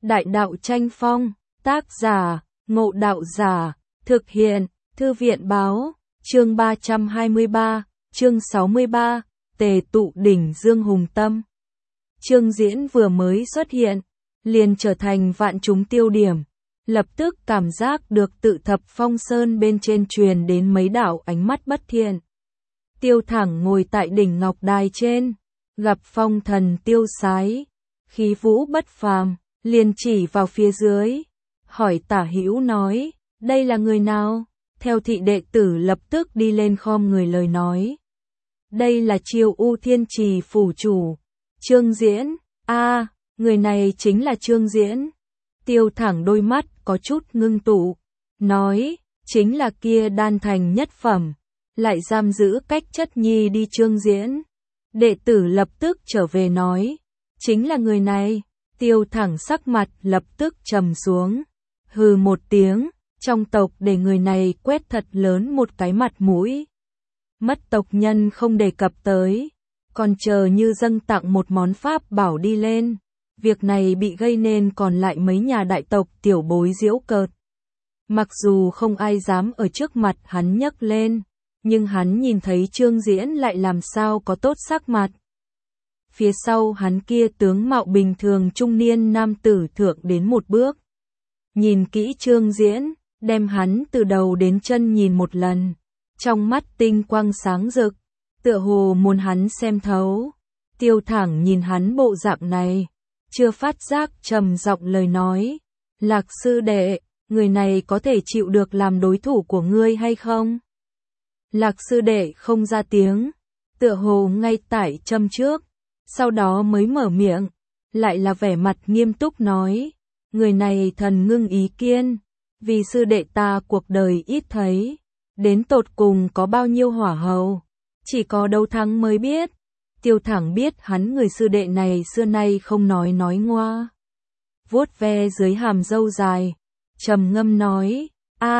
Đại đạo tranh phong, tác giả, Ngộ Đạo Giả, thực hiện, Thư viện báo, chương 323, chương 63, tề tụ đỉnh Dương Hùng Tâm. Chương Diễn vừa mới xuất hiện, liền trở thành vạn chúng tiêu điểm, lập tức cảm giác được tự thập phong sơn bên trên truyền đến mấy đạo ánh mắt bất thiện. Tiêu Thẳng ngồi tại đỉnh ngọc đài trên, gặp phong thần tiêu sái, khí vũ bất phàm, liền chỉ vào phía dưới, hỏi Tả Hữu nói, đây là người nào? Theo thị đệ tử lập tức đi lên khom người lời nói. Đây là Triều U Thiên Trì phủ chủ, Trương Diễn. Người này chính là Trương Diễn. Tiêu Thẳng đôi mắt có chút ngưng tụ, nói, chính là kia đan thành nhất phẩm, lại giam giữ cách chất nhi đi Trương Diễn. Đệ tử lập tức trở về nói, chính là người này. Tiêu Thẳng sắc mặt lập tức trầm xuống, hừ một tiếng, trong tộc để người này quét thật lớn một cái mặt mũi. Mất tộc nhân không đề cập tới, còn chờ như dâng tặng một món pháp bảo đi lên. Việc này bị gây nên còn lại mấy nhà đại tộc tiểu bối giễu cợt. Mặc dù không ai dám ở trước mặt hắn nhấc lên, nhưng hắn nhìn thấy Trương Diễn lại làm sao có tốt sắc mặt. Phía sau hắn kia tướng mạo bình thường trung niên nam tử thượng đến một bước. Nhìn kỹ Trương Diễn, đem hắn từ đầu đến chân nhìn một lần. Trong mắt tinh quang sáng rực, tựa hồ muốn hắn xem thấu. Tiêu Thẳng nhìn hắn bộ dạng này, chưa phát giác trầm giọng lời nói. Lạc sư đệ, người này có thể chịu được làm đối thủ của ngươi hay không? Lạc sư đệ không ra tiếng, tựa hồ ngay tại châm trước. Sau đó mới mở miệng, lại là vẻ mặt nghiêm túc nói, người này thần ngưng ý kiên, vì sư đệ ta cuộc đời ít thấy, đến tột cùng có bao nhiêu hỏa hầu, chỉ có đấu thắng mới biết. Tiêu Thẳng biết hắn người sư đệ này xưa nay không nói ngoa. Vuốt ve dưới hàm râu dài, trầm ngâm nói,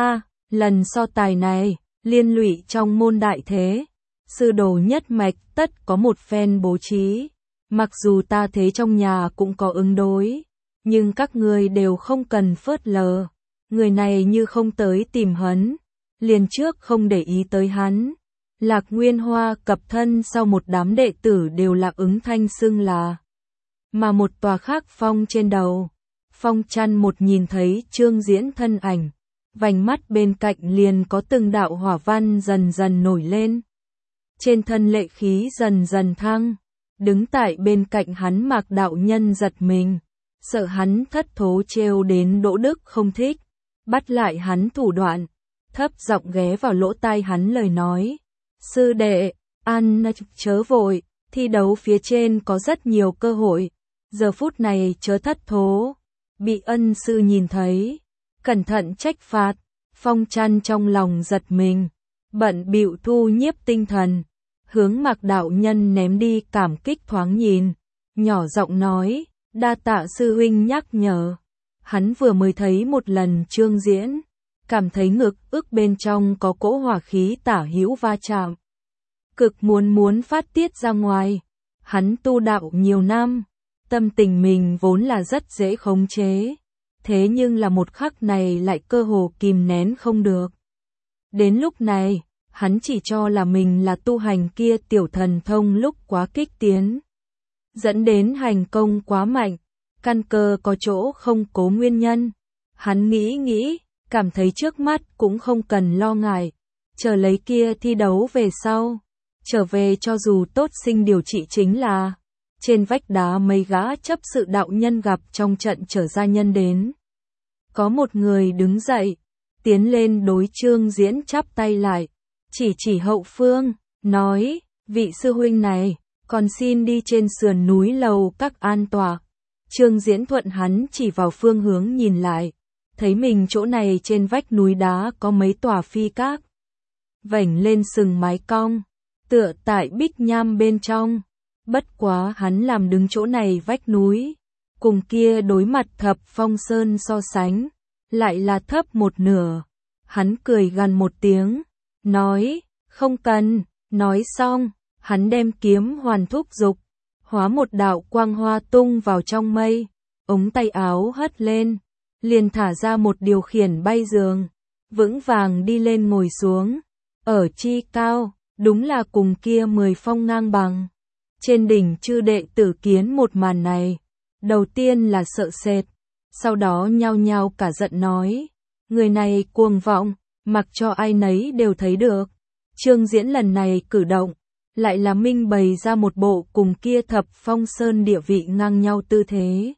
lần so tài này, liên lụy trong môn đại thế, sư đồ nhất mạch tất có một phen bố trí. Mặc dù ta thế trong nhà cũng có ứng đối, nhưng các ngươi đều không cần phớt lờ. Người này như không tới tìm hắn, liền trước không để ý tới hắn. Lạc Nguyên Hoa cập thân sau một đám đệ tử đều là ứng thanh xưng là. Mà một tòa khác phong trên đầu, phong chăn một nhìn thấy Trương Diễn thân ảnh, vành mắt bên cạnh liền có từng đạo hỏa văn dần dần nổi lên. Trên thân lệ khí dần dần thăng. Đứng tại bên cạnh hắn Mạc đạo nhân giật mình, sợ hắn thất thố trêu đến Đỗ Đức không thích, bắt lại hắn thủ đoạn, thấp giọng ghé vào lỗ tai hắn lời nói, sư đệ, chớ vội, thi đấu phía trên có rất nhiều cơ hội, giờ phút này chớ thất thố, bị ân sư nhìn thấy, cẩn thận trách phạt. Phong Chăn trong lòng giật mình, bận bịu thu nhiếp tinh thần. Hướng Mạc đạo nhân ném đi cảm kích thoáng nhìn, nhỏ giọng nói, đa tạ sư huynh nhắc nhở. Hắn vừa mới thấy một lần Trương Diễn, cảm thấy ngực ức bên trong có cỗ hỏa khí tả hữu va chạm. Cực muốn phát tiết ra ngoài. Hắn tu đạo nhiều năm, tâm tình mình vốn là rất dễ khống chế. Thế nhưng là một khắc này lại cơ hồ kìm nén không được. Đến lúc này, hắn chỉ cho là mình là tu hành kia tiểu thần thông lúc quá kích tiến, dẫn đến hành công quá mạnh, căn cơ có chỗ không cố nguyên nhân. Hắn nghĩ, cảm thấy trước mắt cũng không cần lo ngại, chờ lấy kia thi đấu về sau, trở về cho dù tốt sinh điều trị chính là. Trên vách đá mấy gã chấp sự đạo nhân gặp trong trận trở ra nhân đến. Có một người đứng dậy, tiến lên đối Trương Diễn chắp tay lại. Chỉ hậu phương, nói, vị sư huynh này, còn xin đi trên sườn núi lầu các an tọa. Trương Diễn thuận hắn chỉ vào phương hướng nhìn lại, thấy mình chỗ này trên vách núi đá có mấy tòa phi các. Vảnh lên sừng mái cong, tựa tại bích nham bên trong. Bất quá hắn làm đứng chỗ này vách núi, cùng kia đối mặt thập phong sơn so sánh, lại là thấp một nửa. Hắn cười gằn một tiếng. Nói, không cần, nói xong, hắn đem kiếm hoàn thúc dục, hóa một đạo quang hoa tung vào trong mây, ống tay áo hất lên, liền thả ra một điều khiển bay giường, vững vàng đi lên ngồi xuống, ở chi cao, đúng là cùng kia 10 phong ngang bằng. Trên đỉnh chư đệ tử kiến một màn này, đầu tiên là sợ sệt, sau đó nhao nhao cả giận nói, người này cuồng vọng, mặc cho ai nấy đều thấy được. Trương Diễn lần này cử động, lại là minh bày ra một bộ cùng kia Thập Phong Sơn địa vị ngang nhau tư thế.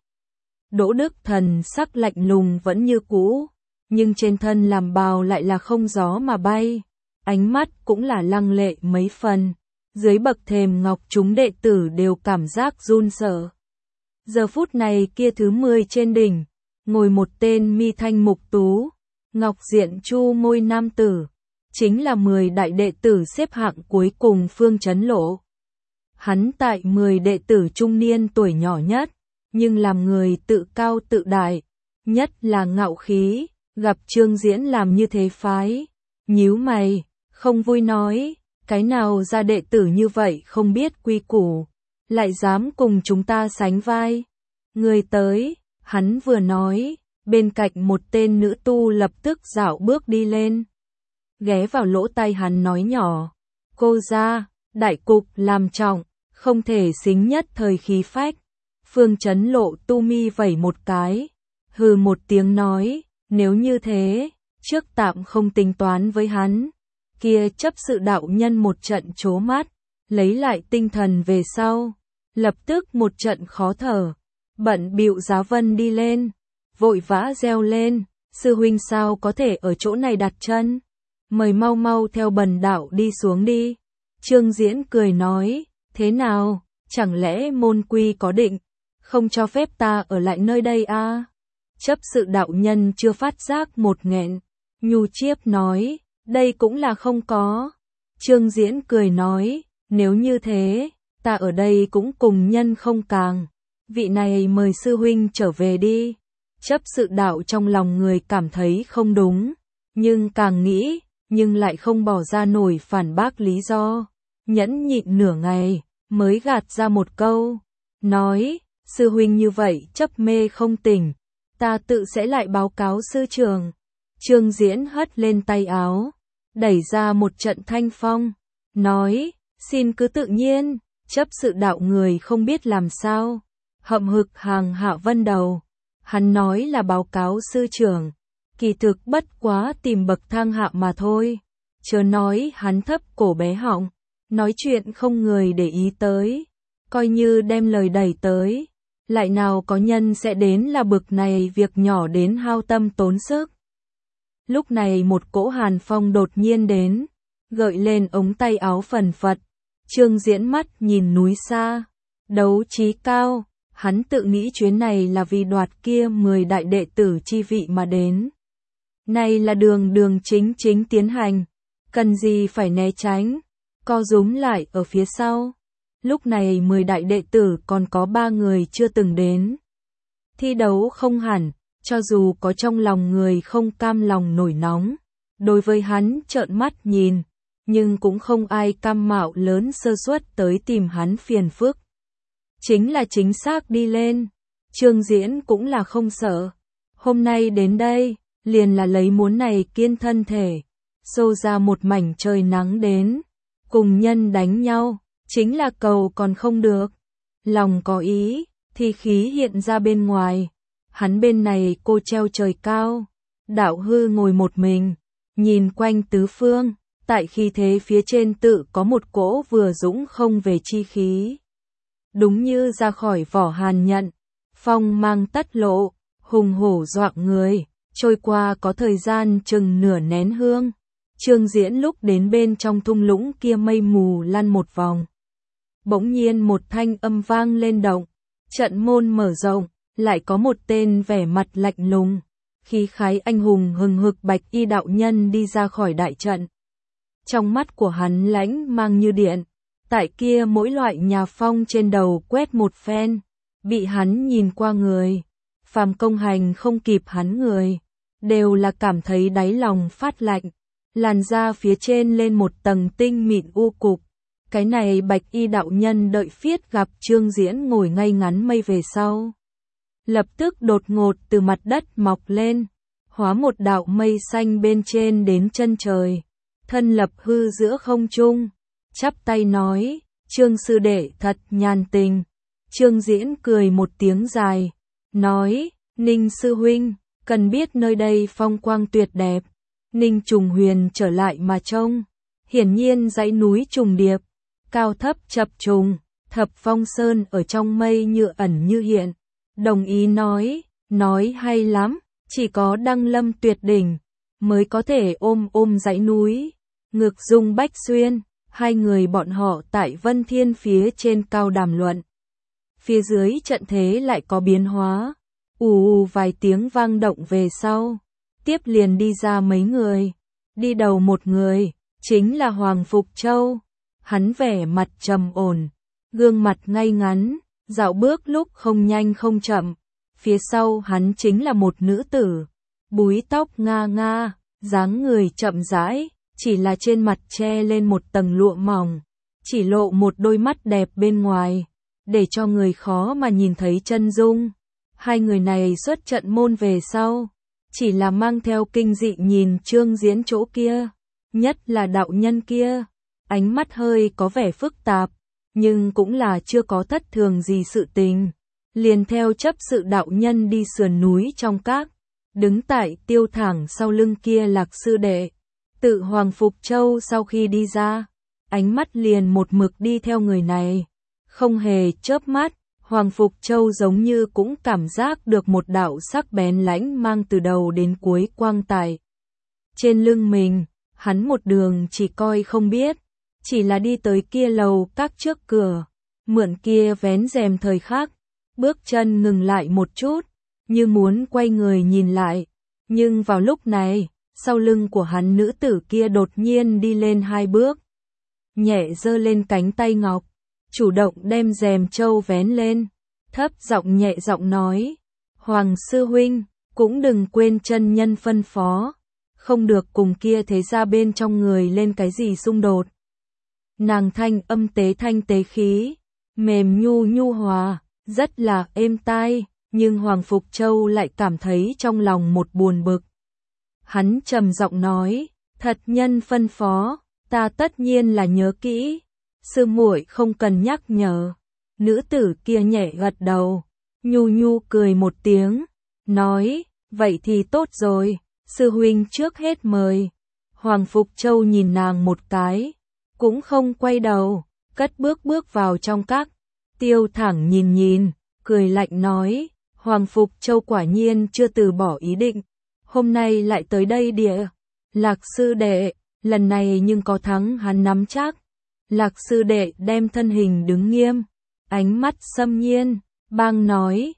Đỗ Đức Thần sắc lạnh lùng vẫn như cũ, nhưng trên thân làm bào lại là không gió mà bay, ánh mắt cũng là lăng lệ mấy phần. Dưới bậc thềm ngọc chúng đệ tử đều cảm giác run sợ. Giờ phút này kia thứ 10 trên đỉnh, ngồi một tên mi thanh mục tú, ngọc diện chu môi nam tử, chính là 10 đại đệ tử xếp hạng cuối cùng Phương Chấn Lộ. Hắn tại 10 đệ tử trung niên tuổi nhỏ nhất, nhưng làm người tự cao tự đại, nhất là ngạo khí, gặp Trương Diễn làm như thế phái, nhíu mày, không vui nói, cái nào ra đệ tử như vậy không biết quy củ, lại dám cùng chúng ta sánh vai. Người tới, hắn vừa nói, bên cạnh một tên nữ tu lập tức dạo bước đi lên, ghé vào lỗ tai hắn nói nhỏ, cô ra, đại cục làm trọng, không thể xính nhất thời khí phách. Phương Chấn Lộ tu mi vẩy một cái, hừ một tiếng nói, nếu như thế, trước tạm không tính toán với hắn. Kia chấp sự đạo nhân một trận trố mắt, lấy lại tinh thần về sau, lập tức một trận khó thở, bận bịu Giá Vân đi lên, vội vã reo lên, sư huynh sao có thể ở chỗ này đặt chân, mời mau mau theo bần đạo đi xuống đi. Trương Diễn cười nói, thế nào, chẳng lẽ môn quy có định, không cho phép ta ở lại nơi đây à? Chấp sự đạo nhân chưa phát giác một nghẹn, nhu chiếp nói, đây cũng là không có. Trương Diễn cười nói, nếu như thế, ta ở đây cũng cùng nhân không càng. Vị này mời sư huynh trở về đi. Chấp sự đạo trong lòng người cảm thấy không đúng, nhưng càng nghĩ, nhưng lại không bỏ ra nổi phản bác lý do. Nhẫn nhịn nửa ngày, mới gạt ra một câu, nói, sư huynh như vậy chấp mê không tỉnh, ta tự sẽ lại báo cáo sư trường. Trương Diễn hất lên tay áo, đẩy ra một trận thanh phong, nói, xin cứ tự nhiên. Chấp sự đạo người không biết làm sao, hậm hực hàng hạ vân đầu. Hắn nói là báo cáo sư trưởng, kỳ thực bất quá tìm bậc thang hạ mà thôi. Chớ nói hắn thấp cổ bé họng, nói chuyện không người để ý tới, coi như đem lời đẩy tới, lại nào có nhân sẽ đến là bực này việc nhỏ đến hao tâm tốn sức. Lúc này một cỗ hàn phong đột nhiên đến, gợi lên ống tay áo phần phật. Trương Diễn mắt nhìn núi xa, đấu trí cao, hắn tự nghĩ chuyến này là vì đoạt kia 10 đại đệ tử chi vị mà đến. Này là đường chính tiến hành, cần gì phải né tránh, co rúm lại ở phía sau. Lúc này 10 đại đệ tử còn có 3 người chưa từng đến. Thi đấu không hẳn, cho dù có trong lòng người không cam lòng nổi nóng, đối với hắn trợn mắt nhìn, nhưng cũng không ai cam mạo lớn sơ suất tới tìm hắn phiền phức. Chính là chính xác đi lên, Trương Diễn cũng là không sợ. Hôm nay đến đây, liền là lấy muốn này kiên thân thể, xô ra một mảnh trời nắng đến, cùng nhân đánh nhau, chính là cầu còn không được. Lòng có ý, thì khí hiện ra bên ngoài. Hắn bên này cô treo trời cao, đạo hư ngồi một mình, nhìn quanh tứ phương, tại khí thế phía trên tự có một cỗ vừa dũng không về chi khí. Đúng như ra khỏi vỏ hàn nhận, phong mang tất lộ, hùng hổ doạng người, trôi qua có thời gian chừng nửa nén hương. Trương Diễn lúc đến bên trong thung lũng kia mây mù lăn một vòng. Bỗng nhiên một thanh âm vang lên động, trận môn mở rộng, lại có một tên vẻ mặt lạnh lùng, khí khái anh hùng hừng hực bạch y đạo nhân đi ra khỏi đại trận. Trong mắt của hắn lãnh mang như điện, tại kia mỗi loại nhà phong trên đầu quét một phen, bị hắn nhìn qua người, phàm công hành không kịp hắn người, đều là cảm thấy đáy lòng phát lạnh, làn da phía trên lên một tầng tinh mịn u cục. Cái này bạch y đạo nhân đợi phiết gặp Trương Diễn ngồi ngay ngắn mây về sau. lập tức đột ngột từ mặt đất mọc lên, hóa một đạo mây xanh bên trên đến chân trời, thân lập hư giữa không trung, chắp tay nói, Trương sư đệ thật nhàn tình. Trương Diễn cười một tiếng dài, nói, Ninh sư huynh, cần biết nơi đây phong quang tuyệt đẹp. Ninh Trùng Huyền trở lại mà trông, hiển nhiên dãy núi trùng điệp, cao thấp chập trùng, Thập Phong Sơn ở trong mây như ẩn như hiện. Đồng ý nói hay lắm, chỉ có Đăng Lâm tuyệt đỉnh mới có thể ôm dãy núi. Ngực Dung Bách Xuyên, hai người bọn họ tại Vân Thiên phía trên cao đàm luận. Phía dưới trận thế lại có biến hóa, vài tiếng vang động về sau, tiếp liền đi ra mấy người. Đi đầu một người, chính là Hoàng Phục Châu. Hắn vẻ mặt trầm ổn, gương mặt ngay ngắn, dạo bước lúc không nhanh không chậm. Phía sau hắn chính là một nữ tử, búi tóc nga nga, dáng người chậm rãi, chỉ là trên mặt che lên một tầng lụa mỏng, chỉ lộ một đôi mắt đẹp bên ngoài, để cho người khó mà nhìn thấy chân dung. Hai người này xuất trận môn về sau, chỉ là mang theo kinh dị nhìn Trương Diễn chỗ kia, nhất là đạo nhân kia, ánh mắt hơi có vẻ phức tạp, nhưng cũng là chưa có thất thường gì sự tình. Liền theo chấp sự đạo nhân đi sườn núi trong các, đứng tại Tiêu Thẳng sau lưng kia Lạc sư đệ. Tự Hoàng Phục Châu sau khi đi ra, ánh mắt liền một mực đi theo người này, không hề chớp mắt. Hoàng Phục Châu giống như cũng cảm giác được một đạo sắc bén lãnh mang từ đầu đến cuối quang tại trên lưng mình. Hắn một đường chỉ coi không biết, chỉ là đi tới kia lầu các trước cửa, mượn kia vén rèm thời khắc, bước chân ngừng lại một chút, như muốn quay người nhìn lại. Nhưng vào lúc này, sau lưng của hắn nữ tử kia đột nhiên đi lên hai bước, nhẹ giơ lên cánh tay ngọc, chủ động đem rèm châu vén lên, thấp giọng nhẹ giọng nói, Hoàng sư huynh, cũng đừng quên chân nhân phân phó, không được cùng kia thế ra bên trong người lên cái gì xung đột. Nàng thanh âm thanh tế khí, mềm nhu hòa, rất là êm tai, nhưng Hoàng Phục Châu lại cảm thấy trong lòng một buồn bực. Hắn trầm giọng nói, thật nhân phân phó, ta tất nhiên là nhớ kỹ, sư muội không cần nhắc nhở. Nữ tử kia nhẹ gật đầu, nhu cười một tiếng, nói, vậy thì tốt rồi, sư huynh trước hết mời. Hoàng Phục Châu nhìn nàng một cái, cũng không quay đầu, cất bước vào trong các. Tiêu Thẳng nhìn, cười lạnh nói, Hoàng Phục Châu quả nhiên chưa từ bỏ ý định, hôm nay lại tới đây địa. Lạc sư đệ, lần này nhưng có thắng hắn nắm chắc. Lạc sư đệ đem thân hình đứng nghiêm, ánh mắt xâm nhiên, bang nói,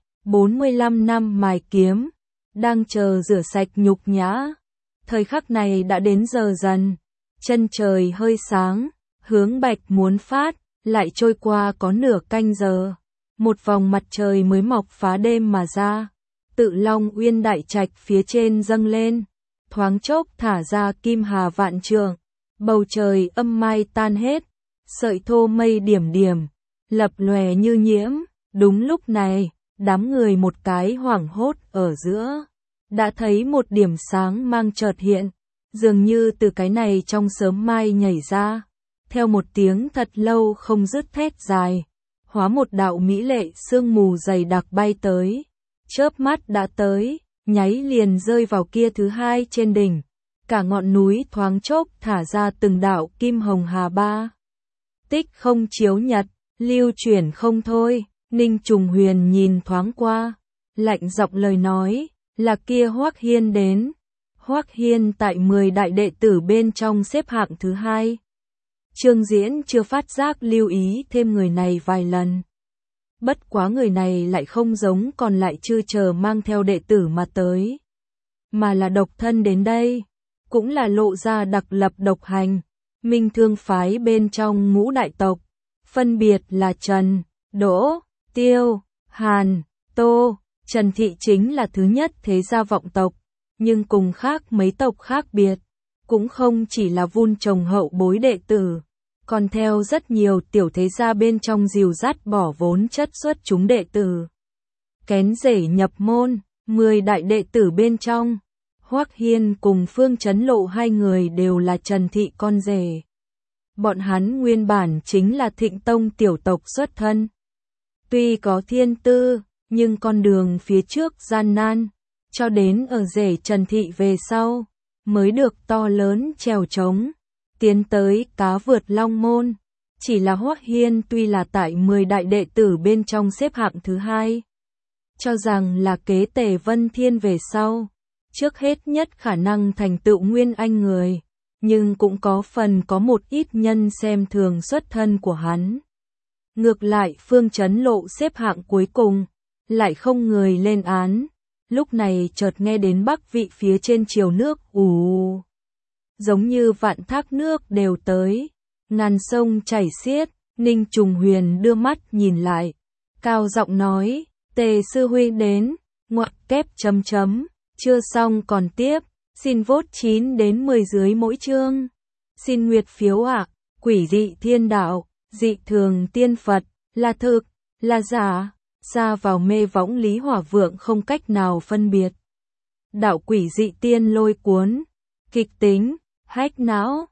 45 năm mài kiếm, đang chờ rửa sạch nhục nhã. Thời khắc này đã đến giờ dần, chân trời hơi sáng, hướng bạch muốn phát, lại trôi qua có nửa canh giờ. Một vòng mặt trời mới mọc phá đêm mà ra, Tự Long Uyên đại trạch phía trên dâng lên, thoáng chốc thả ra kim hà vạn trượng, bầu trời âm mai tan hết, sợi thô mây điểm điểm, lập lòe như nhiễm. Đúng lúc này, đám người một cái hoảng hốt ở giữa, đã thấy một điểm sáng mang chợt hiện, dường như từ cái này trong sớm mai nhảy ra, theo một tiếng thật lâu không dứt thét dài, hóa một đạo mỹ lệ sương mù dày đặc bay tới, chớp mắt đã tới, nháy liền rơi vào kia thứ hai trên đỉnh, cả ngọn núi thoáng chốc thả ra từng đạo kim hồng hà ba. Tích không chiếu nhật, lưu chuyển không thôi. Ninh Trùng Huyền nhìn thoáng qua, lạnh giọng lời nói, là kia Hoắc Hiên đến. Hoắc Hiên tại 10 đại đệ tử bên trong xếp hạng thứ 2. Trương Diễn chưa phát giác lưu ý thêm người này vài lần. Bất quá người này lại không giống còn lại chư chờ mang theo đệ tử mà tới, mà là độc thân đến đây, cũng là lộ ra đặc lập độc hành. Minh Thương phái bên trong ngũ đại tộc, phân biệt là Trần, Đỗ, Tiêu, Hàn, Tô. Trần Thị chính là thứ nhất thế gia vọng tộc, nhưng cùng khác mấy tộc khác biệt, cũng không chỉ là vun trồng hậu bối đệ tử, còn theo rất nhiều tiểu thế gia bên trong dìu dắt bỏ vốn chất xuất chúng đệ tử. kén rể nhập môn, 10 đại đệ tử bên trong. Hoắc Hiên cùng Phương Chấn Lộ hai người đều là Trần Thị con rể. Bọn hắn nguyên bản chính là Thịnh Tông tiểu tộc xuất thân. Tuy có thiên tư, nhưng con đường phía trước gian nan, cho đến ở rể Trần Thị về sau, mới được to lớn trèo trống, tiến tới cá vượt long môn. Chỉ là Hoắc Hiên tuy là tại 10 đại đệ tử bên trong xếp hạng thứ 2, cho rằng là kế Tề Vân Thiên về sau, trước hết nhất khả năng thành tựu nguyên anh người, nhưng cũng có phần có một ít nhân xem thường xuất thân của hắn. Ngược lại Phương Chấn Lộ xếp hạng cuối cùng, lại không người lên án, lúc này chợt nghe đến bắc vị phía trên triều nước ù. Giống như vạn thác nước đều tới, ngàn sông chảy xiết, Ninh Trùng Huyền đưa mắt nhìn lại, cao giọng nói, Tề sư huynh đến, ngoặc kép chấm chấm, chưa xong còn tiếp, xin vote 9 đến 10 dưới mỗi chương. Xin nguyệt phiếu ạ, quỷ dị thiên đạo, dị thường tiên Phật, là thực, là giả, xa vào mê võng Lý Hỏa Vượng không cách nào phân biệt. Đạo quỷ dị tiên lôi cuốn, kịch tính, hack não,